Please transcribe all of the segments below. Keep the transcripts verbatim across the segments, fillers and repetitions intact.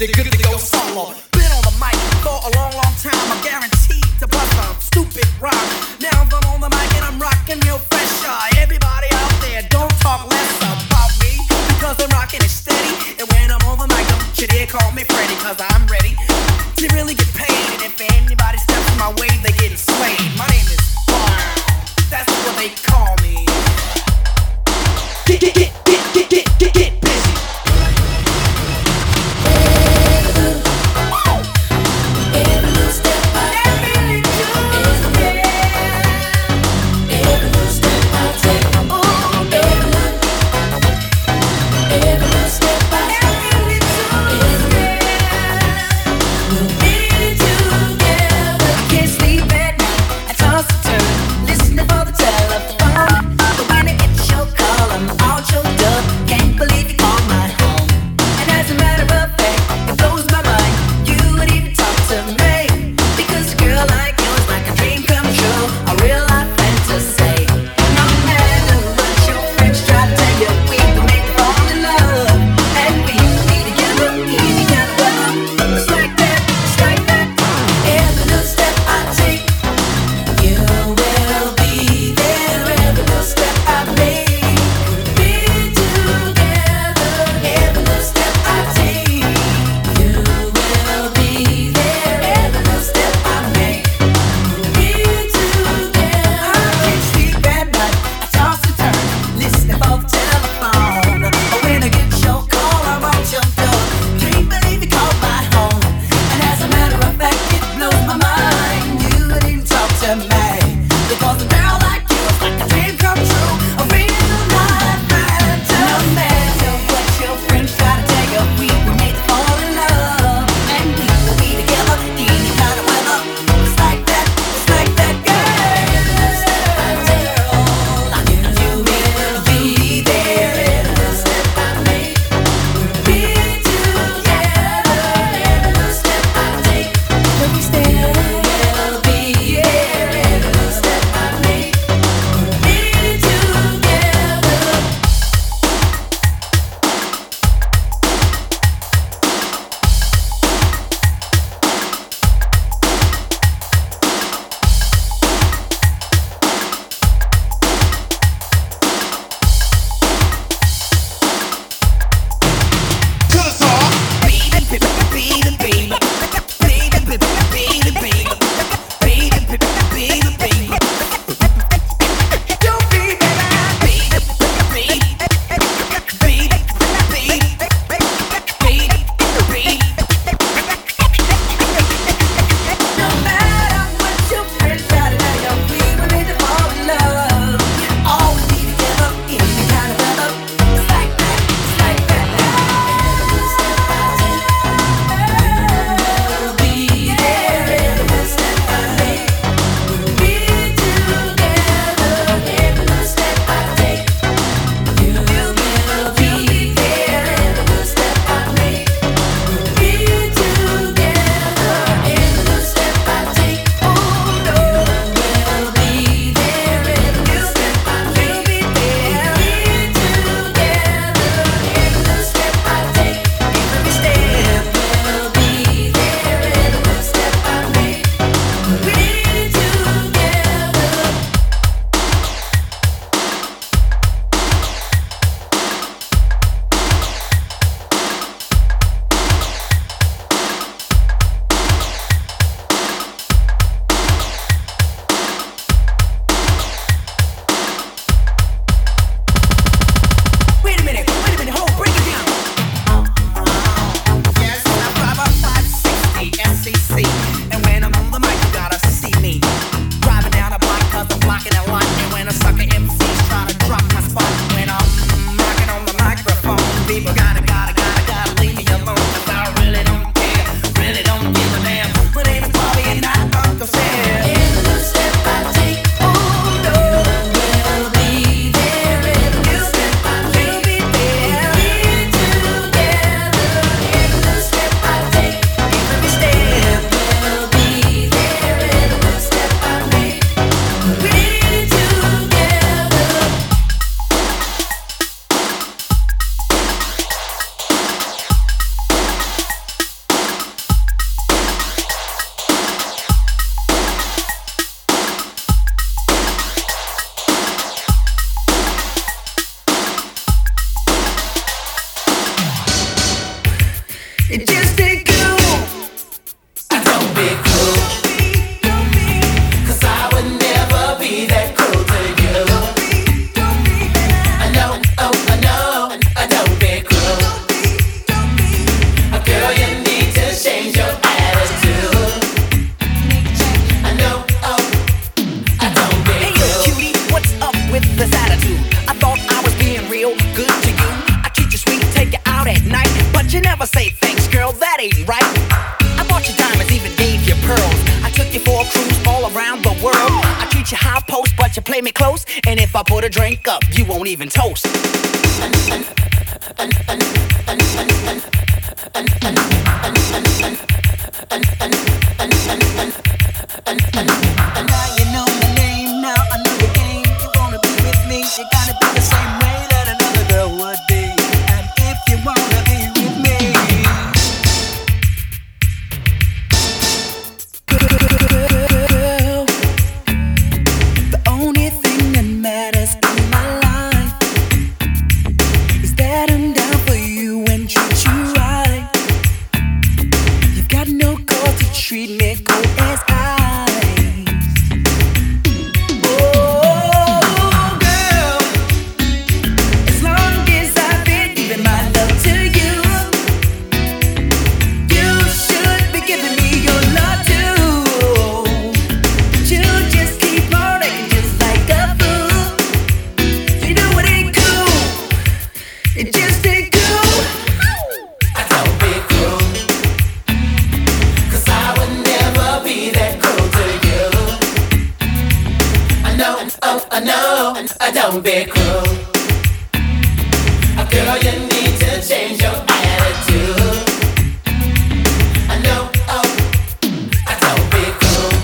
they're good to go solo. Been on the mic for a long, long time. I'm guaranteed to bust a stupid rhyme. Now I'm on the mic and I'm rocking real fresh. Uh, everybody out there, don't talk less about me, because I'm rocking it steady. And when I'm on the mic, don't you dare call me Freddy, cause I'm ready to really get paid. And if anybody steps in my way, they getting slayed. My name is Bar, that's what they call me. Get, get, get, get, get, get, get, get busy. Every little step I take, every little step I take, every little, every little step I take, every little, It just ain't cool. Don't be cruel, 'cause I would never be that cruel to you. I know, oh, I know, I don't be cruel. Girl, you need to change your attitude. I know, oh, I don't be cruel. Hey, yo, cutie, what's up with this attitude? I thought I was being real good to you. I treat you sweet, take you out at night, but you never say thanks, girl, that ain't right. I bought you diamonds, even gave you pearls. I took you for a cruise all around the world. I treat you high post, but you play me close. And if I put a drink up, you won't even toast. Now you know my name, now I know your game. You wanna be with me, you gotta be the same way that another girl would be. And if you wanna be with me, girl, the only thing that matters in my life is that I'm down for you and treat you right. You've got no cause to treat me cold as ice. Don't be cruel. Girl, you need to change your attitude. I know, oh, I don't be cruel.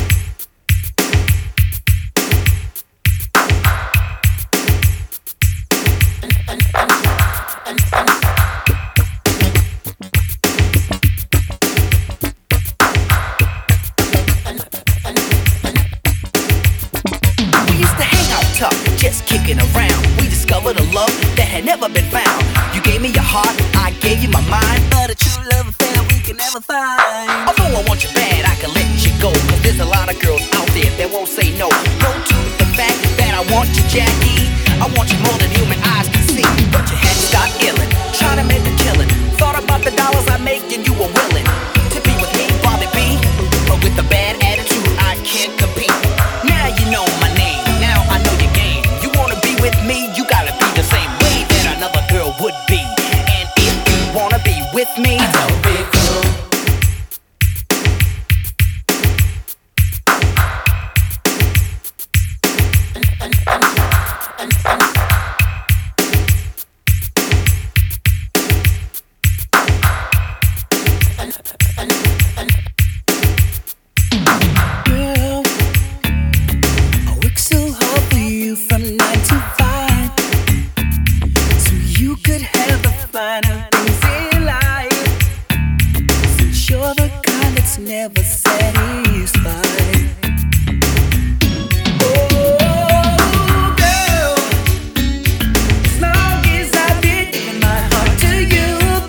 We used to hang out tough, just kicking around. We discovered a love that had never been found. You gave me your heart, I gave you my mind, but a true love affair we can never find. Although I want you bad, I can let you go, 'cause there's a lot of girls out there that won't say no. No to the fact that I want you, Jackie. I want you more than human eyes can see. But you had to stop illin', try to make a killin'. Thought about the dollars I make and you were willing to be with me, Bobby B. But with a bad attitude, I can't compete. Now you know my name, now I know your game. You wanna be with me, you gotta be the same way that another girl would be. And if you wanna be with me, don't be cruel. Girl, I work so hard for you from nine to five, so you could have the finer things in life. Since you're the kind that's never satisfied. Oh, girl, as long as I've been giving my heart to you,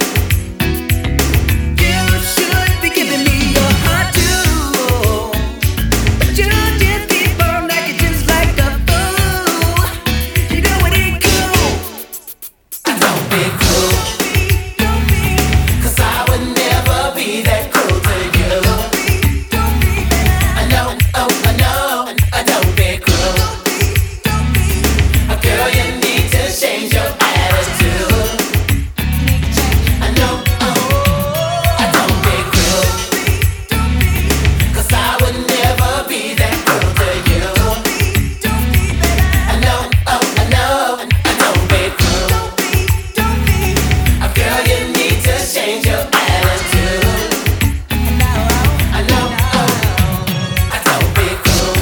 you should be giving me your heart too. But you just keep on acting just like a fool. You know it ain't cool. Don't be cruel, 'cause I would never be that cruel to you. I know, oh, I know, I don't be cruel. Girl, you need to change your attitude. I know, oh, I don't be cruel, 'cause I would never be that cruel to you. I know, oh, I know, I don't be cruel. Girl, you need to change your attitude. I know, oh, I don't be cruel.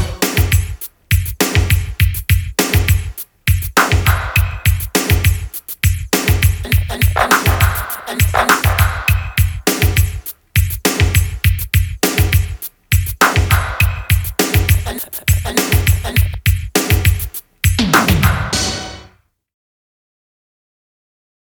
And, and, and, and,